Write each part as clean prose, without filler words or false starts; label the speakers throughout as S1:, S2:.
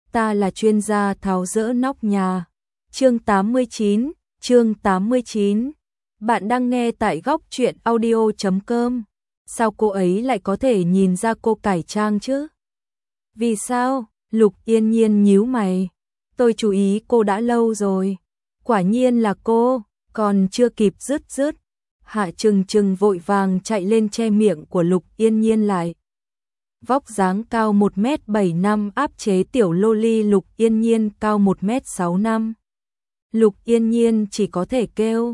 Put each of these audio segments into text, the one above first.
S1: ta là chuyên gia tháo dỡ nóc nhà. Chương 89. Bạn đang nghe tại góc truyện audio.com. Sao cô ấy lại có thể nhìn ra cô cải trang chứ? Vì sao? Lục Yên Nhiên nhíu mày. Tôi chú ý cô đã lâu rồi. Quả nhiên là cô, còn chưa kịp dứt. Hạ Trừng Trừng vội vàng chạy lên che miệng của Lục Yên Nhiên lại. Vóc dáng cao 1m75 áp chế tiểu loli Lục Yên Nhiên cao 1m65. Lục Yên Nhiên chỉ có thể kêu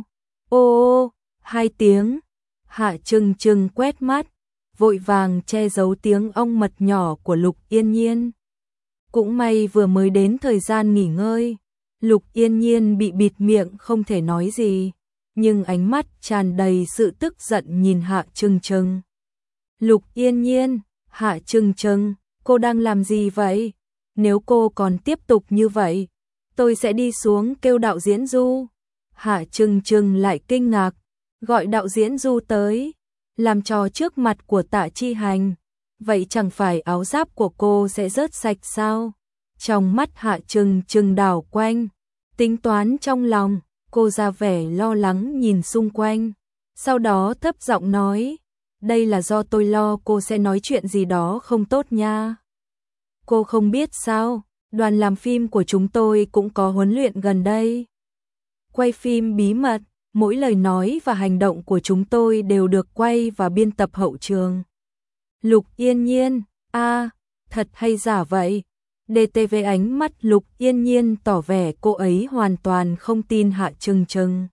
S1: ô 2 tiếng. Hạ Trừng Trừng quét mắt, vội vàng che giấu tiếng ong mật nhỏ của Lục Yên Nhiên. Cũng may vừa mới đến thời gian nghỉ ngơi, Lục Yên Nhiên bị bịt miệng không thể nói gì, nhưng ánh mắt tràn đầy sự tức giận nhìn Hạ Trừng Trừng. Lục Yên Nhiên, Hạ Trừng Trừng, cô đang làm gì vậy? Nếu cô còn tiếp tục như vậy, tôi sẽ đi xuống kêu đạo diễn Du. Hạ Trừng Trừng lại kinh ngạc, gọi đạo diễn Du tới, làm trò trước mặt của Tạ Chi Hành. Vậy chẳng phải áo giáp của cô sẽ rớt sạch sao? Trong mắt Hạ Trừng Trừng đảo quanh, tính toán trong lòng, cô ra vẻ lo lắng nhìn xung quanh. Sau đó thấp giọng nói, đây là do tôi lo cô sẽ nói chuyện gì đó không tốt nha. Cô không biết sao, đoàn làm phim của chúng tôi cũng có huấn luyện gần đây. Quay phim bí mật, mỗi lời nói và hành động của chúng tôi đều được quay và biên tập hậu trường. Lục Yên Nhiên, thật hay giả vậy? DTV ánh mắt Lục Yên Nhiên tỏ vẻ cô ấy hoàn toàn không tin Hạ Trừng Trừng.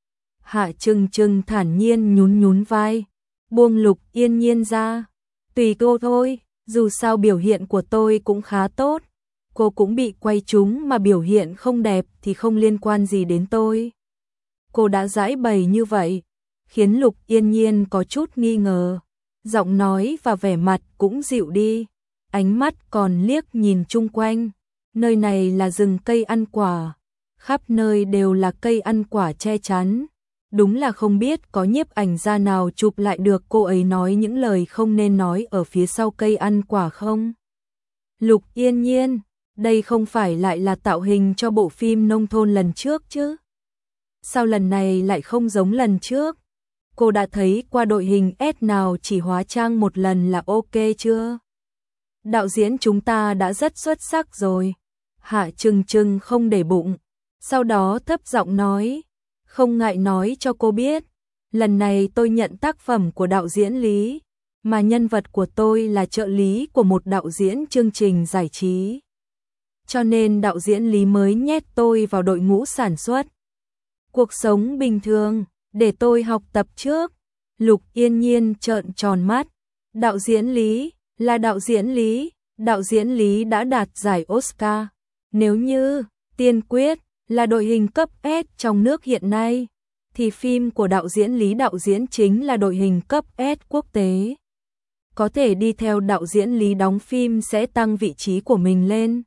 S1: Hạ Trừng Trừng thản nhiên nhún vai, buông Lục Yên Nhiên ra. Tùy cô thôi, dù sao biểu hiện của tôi cũng khá tốt. Cô cũng bị quay trúng mà biểu hiện không đẹp thì không liên quan gì đến tôi. Cô đã giải bày như vậy, khiến Lục Yên Nhiên có chút nghi ngờ. Giọng nói và vẻ mặt cũng dịu đi, ánh mắt còn liếc nhìn chung quanh. Nơi này là rừng cây ăn quả, khắp nơi đều là cây ăn quả che chắn. Đúng là không biết có nhiếp ảnh gia nào chụp lại được cô ấy nói những lời không nên nói ở phía sau cây ăn quả không? Lục Yên Nhiên, đây không phải lại là tạo hình cho bộ phim nông thôn lần trước chứ? Sao lần này lại không giống lần trước? Cô đã thấy qua đội hình S nào chỉ hóa trang một lần là ok chưa? Đạo diễn chúng ta đã rất xuất sắc rồi. Hạ Trừng Trừng không để bụng, sau đó thấp giọng nói, không ngại nói cho cô biết, lần này tôi nhận tác phẩm của đạo diễn Lý, mà nhân vật của tôi là trợ lý của một đạo diễn chương trình giải trí. Cho nên đạo diễn Lý mới nhét tôi vào đội ngũ sản xuất. Cuộc sống bình thường, để tôi học tập trước. Lục Yên Nhiên trợn tròn mắt. Đạo diễn Lý, là đạo diễn Lý, đạo diễn Lý đã đạt giải Oscar. Nếu như Tiên Quyết là đội hình cấp S trong nước hiện nay, thì phim của đạo diễn Lý đạo diễn chính là đội hình cấp S quốc tế. Có thể đi theo đạo diễn Lý đóng phim sẽ tăng vị trí của mình lên.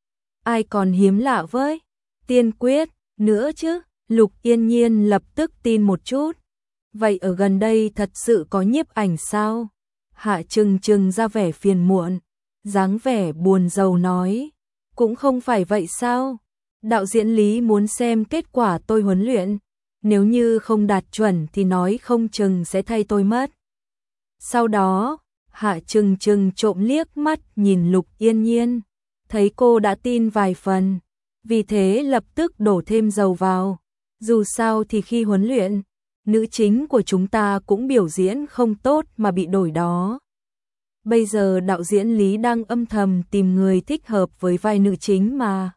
S1: Ai còn hiếm lạ với Tiên Quyết nữa chứ? Lục Yên Nhiên lập tức tin một chút. Vậy ở gần đây thật sự có nhiếp ảnh sao? Hạ Trừng Trừng ra vẻ phiền muộn, dáng vẻ buồn rầu nói, cũng không phải vậy sao? Đạo diễn Lý muốn xem kết quả tôi huấn luyện, nếu như không đạt chuẩn thì nói không chừng sẽ thay tôi mất. Sau đó, Hạ Trừng Trừng trộm liếc mắt nhìn Lục Yên Nhiên, thấy cô đã tin vài phần, vì thế lập tức đổ thêm dầu vào. Dù sao thì khi huấn luyện, nữ chính của chúng ta cũng biểu diễn không tốt mà bị đổi đó. Bây giờ đạo diễn Lý đang âm thầm tìm người thích hợp với vai nữ chính mà.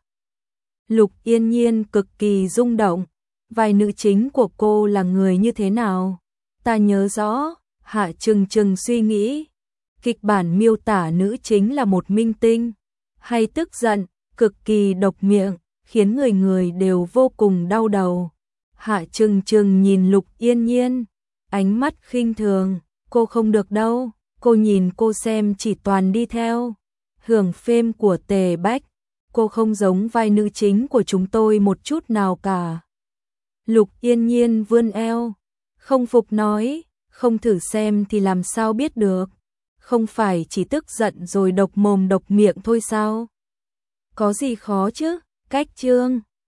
S1: Lục Yên Nhiên cực kỳ rung động. Vai nữ chính của cô là người như thế nào? Ta nhớ rõ, Hạ Trừng Trừng suy nghĩ. Kịch bản miêu tả nữ chính là một minh tinh, hay tức giận, cực kỳ độc miệng, khiến người người đều vô cùng đau đầu. Hạ Trừng Trừng nhìn Lục Yên Nhiên, ánh mắt khinh thường, cô không được đâu, cô nhìn cô xem chỉ toàn đi theo hưởng phim của Tề Bách, cô không giống vai nữ chính của chúng tôi một chút nào cả. Lục Yên Nhiên vươn eo, không phục nói, không thử xem thì làm sao biết được, không phải chỉ tức giận rồi độc mồm độc miệng thôi sao? Có gì khó chứ? Cách Trương